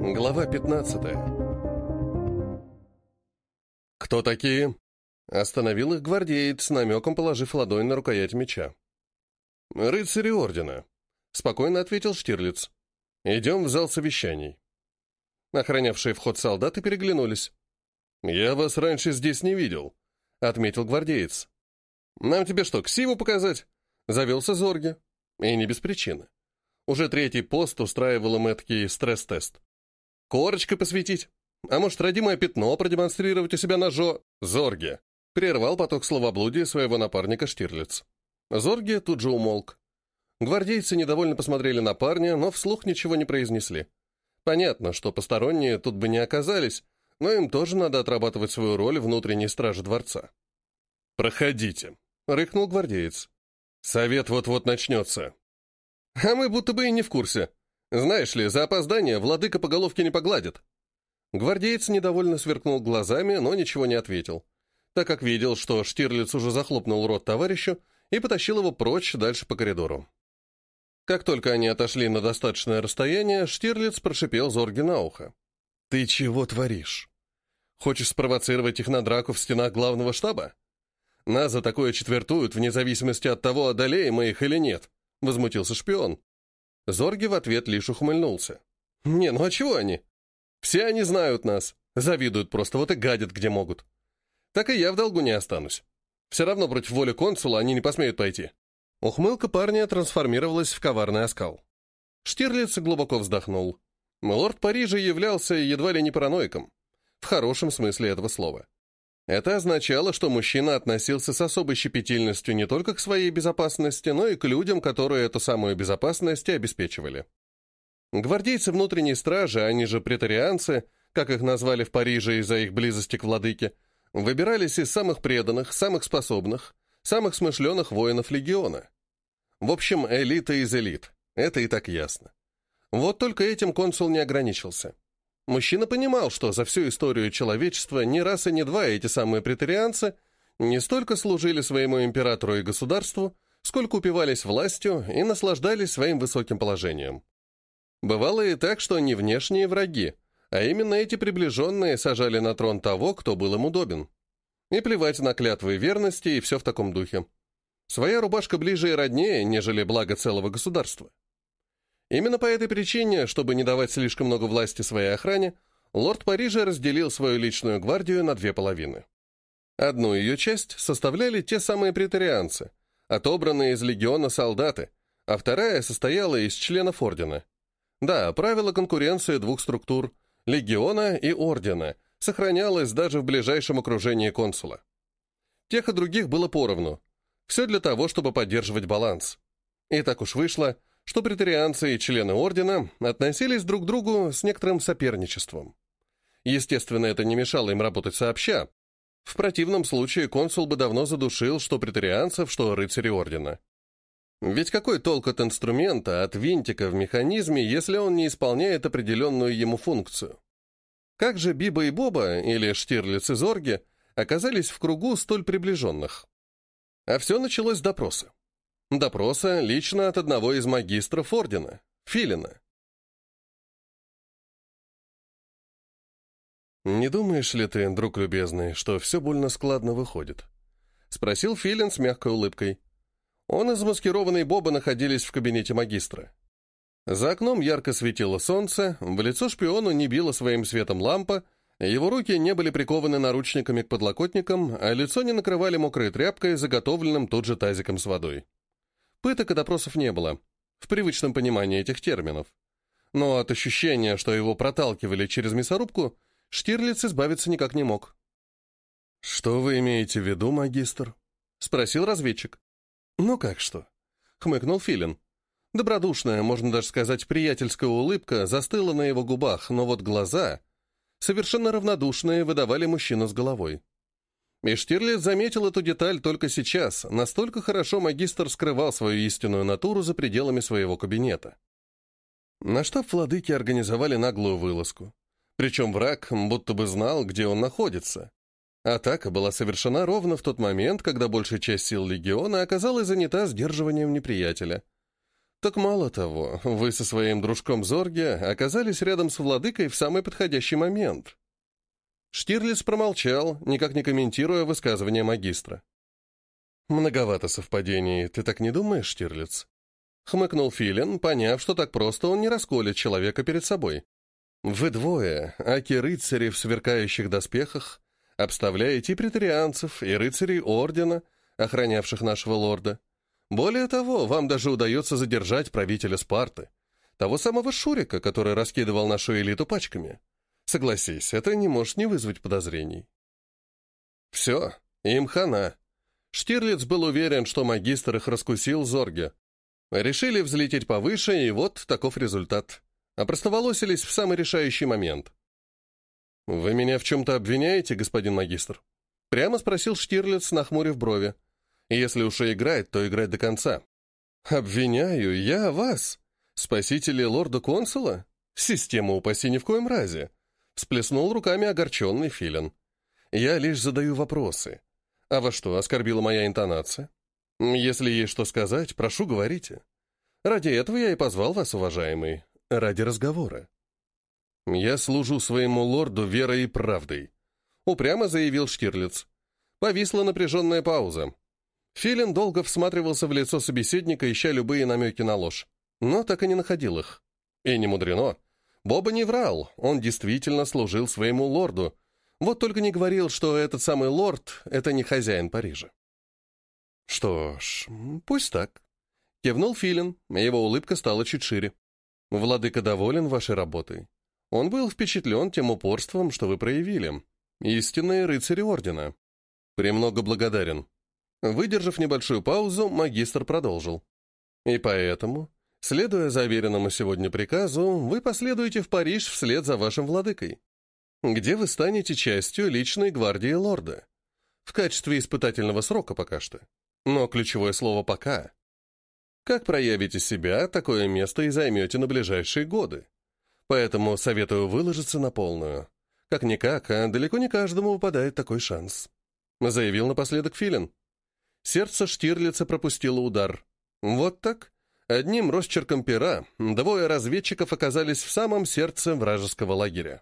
Глава 15. «Кто такие?» — остановил их гвардеец, с намеком положив ладонь на рукоять меча. «Рыцари ордена», — спокойно ответил Штирлиц. «Идем в зал совещаний». Охранявшие вход солдаты переглянулись. «Я вас раньше здесь не видел», — отметил гвардеец. «Нам тебе что, ксиву показать?» — завелся Зорге. И не без причины. Уже третий пост устраивал им эдакий стресс-тест. Корочкой посветить? А может, родимое пятно продемонстрировать у себя на Зорге!» Прервал поток словоблудия своего напарника Штирлиц. Зорге тут же умолк. Гвардейцы недовольно посмотрели на парня, но вслух ничего не произнесли. Понятно, что посторонние тут бы не оказались, но им тоже надо отрабатывать свою роль внутренней стражи дворца. «Проходите», — рыкнул гвардеец. «Совет вот-вот начнется». «А мы будто бы и не в курсе. Знаешь ли, за опоздание владыка по головке не погладит». Гвардеец недовольно сверкнул глазами, но ничего не ответил, так как видел, что Штирлиц уже захлопнул рот товарищу и потащил его прочь дальше по коридору. Как только они отошли на достаточное расстояние, Штирлиц прошипел Зорге на ухо. «Ты чего творишь? Хочешь спровоцировать их на драку в стенах главного штаба? Нас за такое четвертуют, вне зависимости от того, одолеем мы их или нет», — возмутился шпион. Зорге в ответ лишь ухмыльнулся. «Не, ну а чего они? Все они знают нас, завидуют просто, вот и гадят, где могут. Так и я в долгу не останусь. Все равно против воли консула они не посмеют пойти». Ухмылка парня трансформировалась в коварный оскал. Штирлиц глубоко вздохнул. Лорд Парижа являлся едва ли не параноиком, в хорошем смысле этого слова. Это означало, что мужчина относился с особой щепетильностью не только к своей безопасности, но и к людям, которые эту самую безопасность и обеспечивали. Гвардейцы внутренней стражи, они же претарианцы, как их назвали в Париже из-за их близости к владыке, выбирались из самых преданных, самых способных, самых смышленых воинов легиона. В общем, элита из элит, это и так ясно. Вот только этим консул не ограничился. Мужчина понимал, что за всю историю человечества ни раз и ни два эти самые претарианцы не столько служили своему императору и государству, сколько упивались властью и наслаждались своим высоким положением. Бывало и так, что не внешние враги, а именно эти приближенные сажали на трон того, кто был им удобен. И плевать на клятвы верности и все в таком духе. Своя рубашка ближе и роднее, нежели благо целого государства. Именно по этой причине, чтобы не давать слишком много власти своей охране, лорд Парижа разделил свою личную гвардию на две половины. Одну ее часть составляли те самые претарианцы, отобранные из легиона солдаты, а вторая состояла из членов ордена. Да, правило конкуренции двух структур – легиона и ордена – сохранялось даже в ближайшем окружении консула. Тех и других было поровну. Все для того, чтобы поддерживать баланс. И так уж вышло, что претарианцы и члены ордена относились друг к другу с некоторым соперничеством. Естественно, это не мешало им работать сообща. В противном случае консул бы давно задушил что претарианцев, что рыцарей ордена. Ведь какой толк от инструмента, от винтика в механизме, если он не исполняет определенную ему функцию? Как же Биба и Боба, или Штирлиц и Зорге, оказались в кругу столь приближенных? А все началось с допроса. Допроса лично от одного из магистров ордена, Филина. «Не думаешь ли ты, друг любезный, что все больно складно выходит?» — спросил Филин с мягкой улыбкой. Он и замаскированный Боба находились в кабинете магистра. За окном ярко светило солнце, в лицо шпиону не била своим светом лампа, его руки не были прикованы наручниками к подлокотникам, а лицо не накрывали мокрой тряпкой, заготовленным тут же тазиком с водой. Пыток и допросов не было, в привычном понимании этих терминов. Но от ощущения, что его проталкивали через мясорубку, Штирлиц избавиться никак не мог. «Что вы имеете в виду, магистр?» — спросил разведчик. «Ну как что?» — хмыкнул Филин. Добродушная, можно даже сказать, приятельская улыбка застыла на его губах, но вот глаза, совершенно равнодушные, выдавали мужчину с головой. И Штирлиц заметил эту деталь только сейчас, настолько хорошо магистр скрывал свою истинную натуру за пределами своего кабинета. На штаб владыки организовали наглую вылазку. Причем враг будто бы знал, где он находится. Атака была совершена ровно в тот момент, когда большая часть сил легиона оказалась занята сдерживанием неприятеля. Так мало того, вы со своим дружком Зорге оказались рядом с владыкой в самый подходящий момент. Штирлиц промолчал, никак не комментируя высказывание магистра. «Многовато совпадений, ты так не думаешь, Штирлиц?» Хмыкнул Филин, поняв, что так просто он не расколет человека перед собой. «Вы двое, аки-рыцари в сверкающих доспехах, обставляете и претарианцев, и рыцарей Ордена, охранявших нашего лорда. Более того, вам даже удается задержать правителя Спарты, того самого Шурика, который раскидывал нашу элиту пачками. Согласись, это не может не вызвать подозрений». Все, им хана. Штирлиц был уверен, что магистр их раскусил Зорге. Решили взлететь повыше, и вот таков результат. Опростоволосились в самый решающий момент. «Вы меня в чем-то обвиняете, господин магистр?» Прямо спросил Штирлиц, нахмурив брови. «Если уж и играть, то играть до конца». «Обвиняю я вас? Спасители лорда-консула? Система упаси ни в коем разе!» Всплеснул руками огорченный Филин. «Я лишь задаю вопросы. А во что оскорбила моя интонация? Если есть что сказать, прошу, говорите. Ради этого я и позвал вас, уважаемый. Ради разговора». «Я служу своему лорду верой и правдой», — упрямо заявил Штирлиц. Повисла напряженная пауза. Филин долго всматривался в лицо собеседника, ища любые намеки на ложь, но так и не находил их. И не мудрено. Боба не врал, он действительно служил своему лорду, вот только не говорил, что этот самый лорд — это не хозяин Парижа. «Что ж, пусть так», — кивнул Филин, его улыбка стала чуть шире. «Владыка доволен вашей работой. Он был впечатлен тем упорством, что вы проявили. Истинные рыцари Ордена. Премного благодарен». Выдержав небольшую паузу, магистр продолжил. «И поэтому, следуя заверенному сегодня приказу, вы последуете в Париж вслед за вашим владыкой, где вы станете частью личной гвардии лорда. В качестве испытательного срока пока что. Но ключевое слово «пока». Как проявите себя, такое место и займете на ближайшие годы. Поэтому советую выложиться на полную. Как-никак, а далеко не каждому выпадает такой шанс», — заявил напоследок Филин. Сердце Штирлица пропустило удар. Вот так, одним росчерком пера, двое разведчиков оказались в самом сердце вражеского лагеря.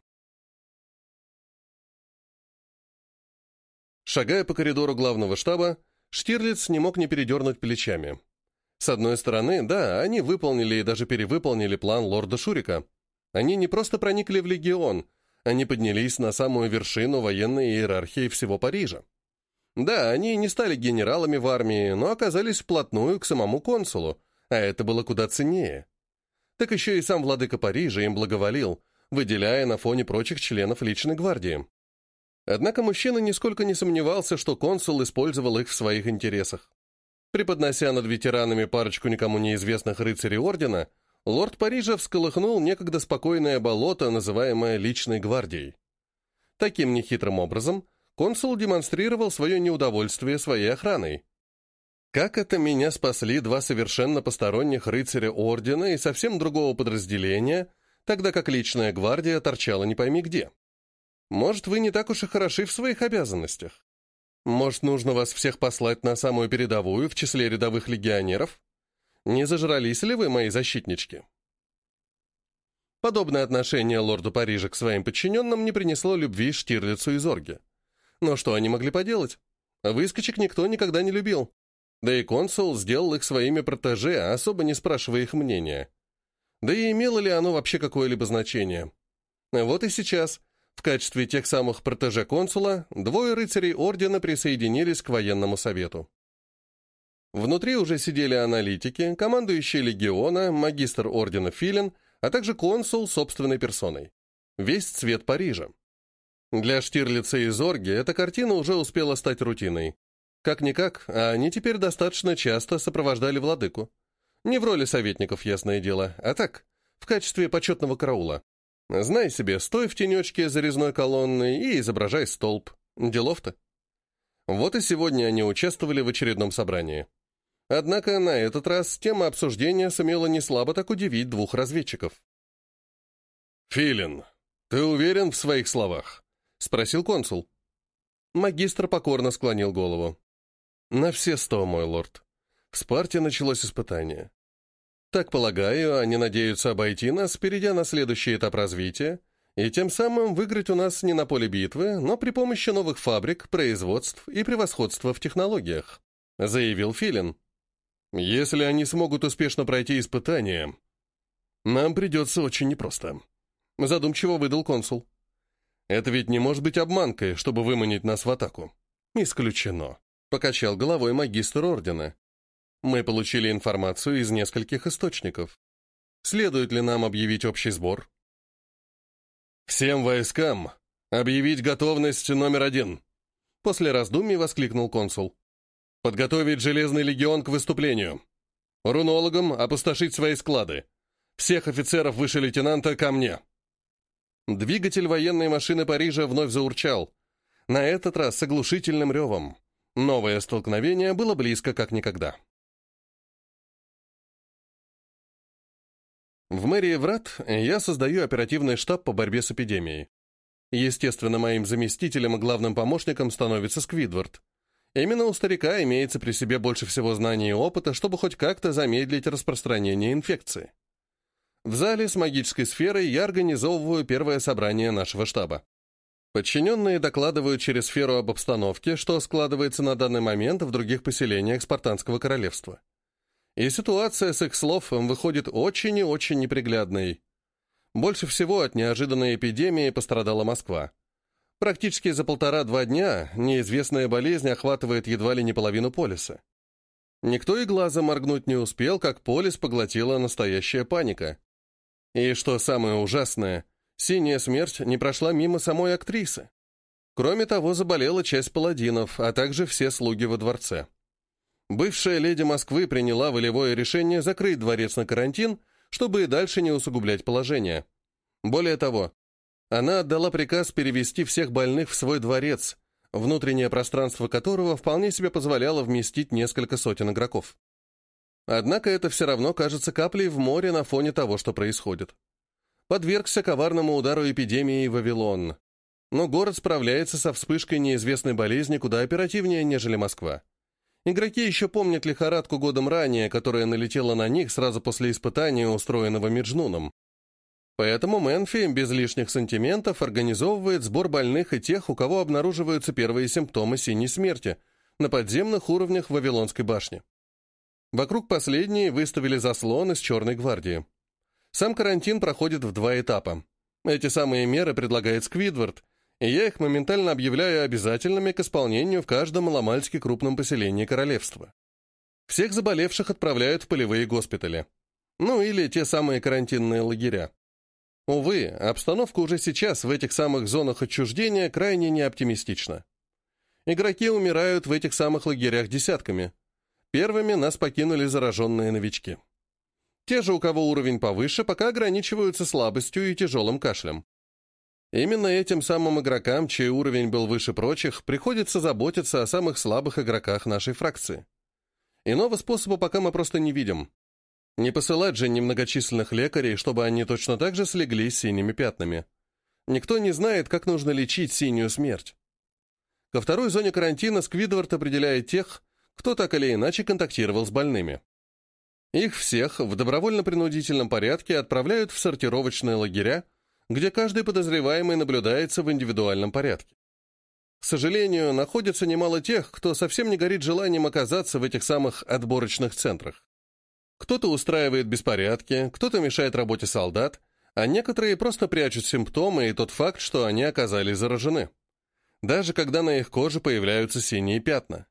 Шагая по коридору главного штаба, Штирлиц не мог не передернуть плечами. С одной стороны, да, они выполнили и даже перевыполнили план лорда Шурика. Они не просто проникли в легион, они поднялись на самую вершину военной иерархии всего Парижа. Да, они не стали генералами в армии, но оказались вплотную к самому консулу, а это было куда ценнее. Так еще и сам владыка Парижа им благоволил, выделяя на фоне прочих членов личной гвардии. Однако мужчина нисколько не сомневался, что консул использовал их в своих интересах. Преподнося над ветеранами парочку никому неизвестных рыцарей ордена, лорд Парижа всколыхнул некогда спокойное болото, называемое личной гвардией. Таким нехитрым образом консул демонстрировал свое неудовольствие своей охраной. Как это меня спасли два совершенно посторонних рыцаря ордена и совсем другого подразделения, тогда как личная гвардия торчала не пойми где? Может, вы не так уж и хороши в своих обязанностях? Может, нужно вас всех послать на самую передовую в числе рядовых легионеров? Не зажрались ли вы, мои защитнички?» Подобное отношение лорда Парижа к своим подчиненным не принесло любви Штирлицу и Зорге. Но что они могли поделать? Выскочек никто никогда не любил. Да и консул сделал их своими протеже, особо не спрашивая их мнения. Да и имело ли оно вообще какое-либо значение? Вот и сейчас, в качестве тех самых протеже консула, двое рыцарей ордена присоединились к военному совету. Внутри уже сидели аналитики, командующий легиона, магистр ордена Филин, а также консул собственной персоной. Весь цвет Парижа. Для Штирлица и Зорги эта картина уже успела стать рутиной. Как-никак, а они теперь достаточно часто сопровождали владыку. Не в роли советников, ясное дело, а так, в качестве почетного караула. Знай себе, стой в тенечке за резной колонной и изображай столб. Делов-то. Вот и сегодня они участвовали в очередном собрании. Однако на этот раз тема обсуждения сумела неслабо так удивить двух разведчиков. «Филин, ты уверен в своих словах?» — спросил консул. Магистр покорно склонил голову. «На все 100, мой лорд. В Спарте началось испытание. Так полагаю, они надеются обойти нас, перейдя на следующий этап развития, и тем самым выиграть у нас не на поле битвы, но при помощи новых фабрик, производств и превосходства в технологиях», — заявил Филин. «Если они смогут успешно пройти испытания, нам придется очень непросто», — задумчиво выдал консул. «Это ведь не может быть обманкой, чтобы выманить нас в атаку». «Исключено», — покачал головой магистр ордена. «Мы получили информацию из нескольких источников. Следует ли нам объявить общий сбор?» «Всем войскам объявить готовность номер 1!» После раздумий воскликнул консул. «Подготовить Железный легион к выступлению. Рунологам опустошить свои склады. Всех офицеров выше лейтенанта ко мне». Двигатель военной машины Парижа вновь заурчал. На этот раз с оглушительным ревом. Новое столкновение было близко как никогда. В мэрии Врат я создаю оперативный штаб по борьбе с эпидемией. Естественно, моим заместителем и главным помощником становится Сквидвард. Именно у старика имеется при себе больше всего знаний и опыта, чтобы хоть как-то замедлить распространение инфекции. В зале с магической сферой я организовываю первое собрание нашего штаба. Подчиненные докладывают через сферу об обстановке, что складывается на данный момент в других поселениях Спартанского королевства. И ситуация, с их слов, выходит очень и очень неприглядной. Больше всего от неожиданной эпидемии пострадала Москва. Практически за 1,5-2 дня неизвестная болезнь охватывает едва ли не половину полиса. Никто и глазом моргнуть не успел, как полис поглотила настоящая паника. И что самое ужасное, синяя смерть не прошла мимо самой актрисы. Кроме того, заболела часть паладинов, а также все слуги во дворце. Бывшая леди Москвы приняла волевое решение закрыть дворец на карантин, чтобы и дальше не усугублять положение. Более того, она отдала приказ перевести всех больных в свой дворец, внутреннее пространство которого вполне себе позволяло вместить несколько сотен игроков. Однако это все равно кажется каплей в море на фоне того, что происходит. Подвергся коварному удару эпидемии Вавилон. Но город справляется со вспышкой неизвестной болезни куда оперативнее, нежели Москва. Игроки еще помнят лихорадку годом ранее, которая налетела на них сразу после испытания, устроенного Меджнуном. Поэтому Мэнфи без лишних сантиментов организовывает сбор больных и тех, у кого обнаруживаются первые симптомы синей смерти, на подземных уровнях Вавилонской башни. Вокруг последней выставили заслон из Черной гвардии. Сам карантин проходит в 2 этапа. Эти самые меры предлагает Сквидвард, и я их моментально объявляю обязательными к исполнению в каждом маломальски крупном поселении королевства. Всех заболевших отправляют в полевые госпитали. Ну или те самые карантинные лагеря. Увы, обстановка уже сейчас в этих самых зонах отчуждения крайне неоптимистична. Игроки умирают в этих самых лагерях десятками. Первыми нас покинули зараженные новички. Те же, у кого уровень повыше, пока ограничиваются слабостью и тяжелым кашлем. Именно этим самым игрокам, чей уровень был выше прочих, приходится заботиться о самых слабых игроках нашей фракции. Иного способа пока мы просто не видим. Не посылать же немногочисленных лекарей, чтобы они точно так же слегли с синими пятнами. Никто не знает, как нужно лечить синюю смерть. Ко второй зоне карантина Сквидвард определяет тех, кто так или иначе контактировал с больными. Их всех в добровольно-принудительном порядке отправляют в сортировочные лагеря, где каждый подозреваемый наблюдается в индивидуальном порядке. К сожалению, находится немало тех, кто совсем не горит желанием оказаться в этих самых отборочных центрах. Кто-то устраивает беспорядки, кто-то мешает работе солдат, а некоторые просто прячут симптомы и тот факт, что они оказались заражены. Даже когда на их коже появляются синие пятна.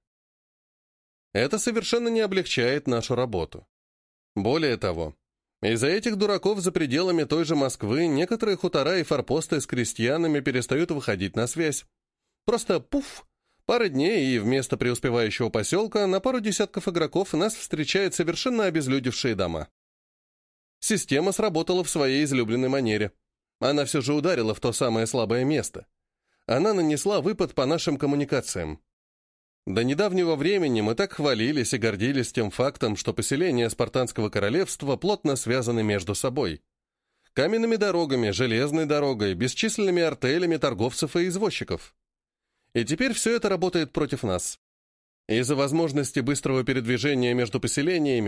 Это совершенно не облегчает нашу работу. Более того, из-за этих дураков за пределами той же Москвы некоторые хутора и форпосты с крестьянами перестают выходить на связь. Просто пуф! Пара дней, и вместо преуспевающего поселка на пару десятков игроков нас встречают совершенно обезлюдевшие дома. Система сработала в своей излюбленной манере. Она все же ударила в то самое слабое место. Она нанесла выпад по нашим коммуникациям. До недавнего времени мы так хвалились и гордились тем фактом, что поселения Спартанского королевства плотно связаны между собой. Каменными дорогами, железной дорогой, бесчисленными артелями торговцев и извозчиков. И теперь все это работает против нас. Из-за возможности быстрого передвижения между поселениями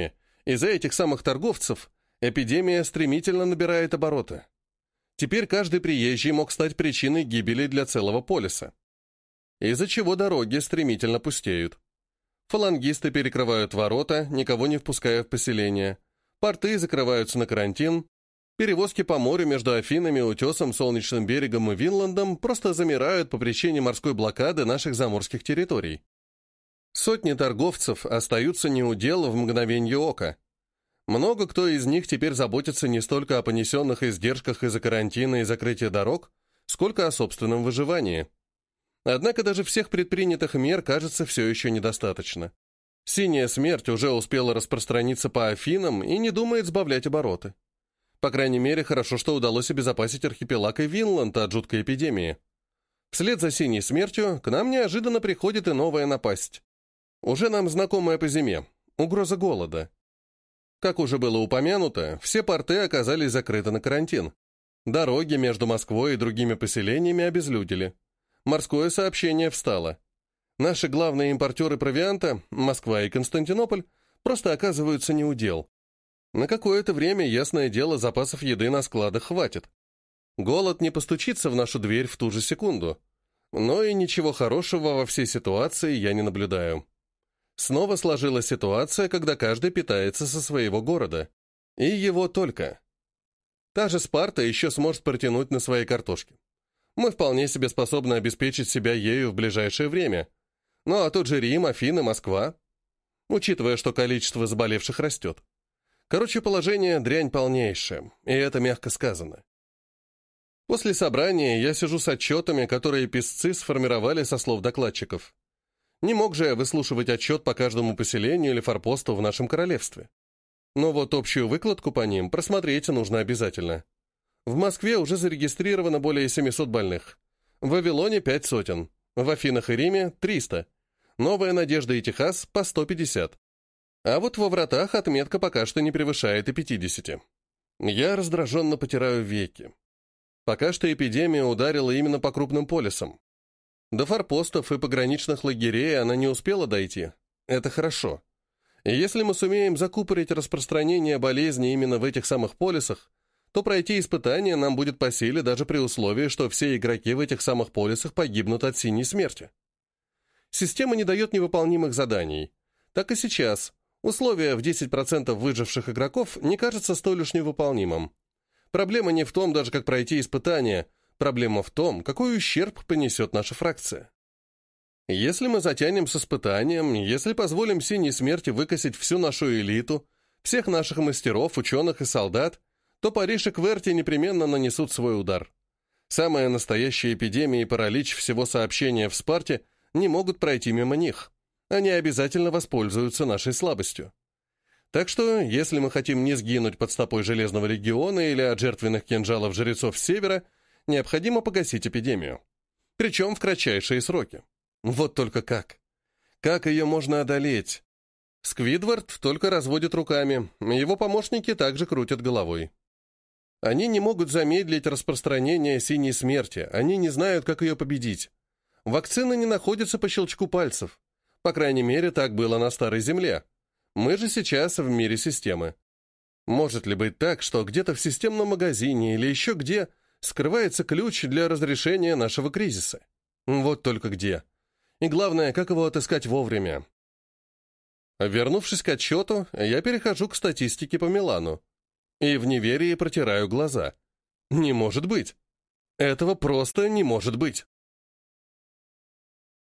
Из-за этих самых торговцев эпидемия стремительно набирает обороты. Теперь каждый приезжий мог стать причиной гибели для целого полиса. Из-за чего дороги стремительно пустеют. Фалангисты перекрывают ворота, никого не впуская в поселение. Порты закрываются на карантин. Перевозки по морю между Афинами, Утесом, Солнечным берегом и Винландом просто замирают по причине морской блокады наших заморских территорий. Сотни торговцев остаются неудел в мгновенье ока. Много кто из них теперь заботится не столько о понесенных издержках из-за карантина и закрытия дорог, сколько о собственном выживании. Однако даже всех предпринятых мер, кажется, все еще недостаточно. Синяя смерть уже успела распространиться по Афинам и не думает сбавлять обороты. По крайней мере, хорошо, что удалось обезопасить архипелаг и Винланд от жуткой эпидемии. Вслед за синей смертью к нам неожиданно приходит и новая напасть. Уже нам знакомая по зиме – угроза голода. Как уже было упомянуто, все порты оказались закрыты на карантин. Дороги между Москвой и другими поселениями обезлюдили. Морское сообщение встало. Наши главные импортеры провианта, Москва и Константинополь, просто оказываются неудел. На какое-то время, ясное дело, запасов еды на складах хватит. Голод не постучится в нашу дверь в ту же секунду. Но и ничего хорошего во всей ситуации я не наблюдаю. Снова сложилась ситуация, когда каждый питается со своего города. И его только. Та же Спарта еще сможет протянуть на своей картошке. Мы вполне себе способны обеспечить себя ею в ближайшее время. Ну а тот же Рим, Афины, Москва. Учитывая, что количество заболевших растет. Короче, положение дрянь полнейшее, и это мягко сказано. После собрания я сижу с отчетами, которые писцы сформировали со слов докладчиков. Не мог же я выслушивать отчет по каждому поселению или форпосту в нашем королевстве. Но вот общую выкладку по ним просмотреть нужно обязательно. В Москве уже зарегистрировано более 700 больных. В Вавилоне 5 сотен. В Афинах и Риме 300. Новая Надежда и Техас по 150. А вот во Вратах отметка пока что не превышает и 50. Я раздраженно потираю веки. Пока что эпидемия ударила именно по крупным полисам. До форпостов и пограничных лагерей она не успела дойти. Это хорошо. И если мы сумеем закупорить распространение болезни именно в этих самых полисах, то пройти испытания нам будет по силе даже при условии, что все игроки в этих самых полисах погибнут от синей смерти. Система не дает невыполнимых заданий. Так и сейчас. Условие в 10% выживших игроков не кажется столь уж невыполнимым. Проблема не в том даже, как пройти испытания, проблема в том, какой ущерб понесет наша фракция. Если мы затянем с испытанием, если позволим синей смерти выкосить всю нашу элиту, всех наших мастеров, ученых и солдат, то Париж и Кверти непременно нанесут свой удар. Самая настоящая эпидемия и паралич всего сообщения в Спарте не могут пройти мимо них. Они обязательно воспользуются нашей слабостью. Так что, если мы хотим не сгинуть под стопой Железного легиона или от жертвенных кинжалов жрецов с севера, необходимо погасить эпидемию. Причем в кратчайшие сроки. Вот только как? Как ее можно одолеть? Сквидвард только разводит руками, его помощники также крутят головой. Они не могут замедлить распространение синей смерти, они не знают, как ее победить. Вакцины не находятся по щелчку пальцев. По крайней мере, так было на Старой Земле. Мы же сейчас в мире системы. Может ли быть так, что где-то в системном магазине или еще где скрывается ключ для разрешения нашего кризиса? Вот только где. И главное, как его отыскать вовремя. Вернувшись к отчету, я перехожу к статистике по Милану. И в неверии протираю глаза. Не может быть. Этого просто не может быть.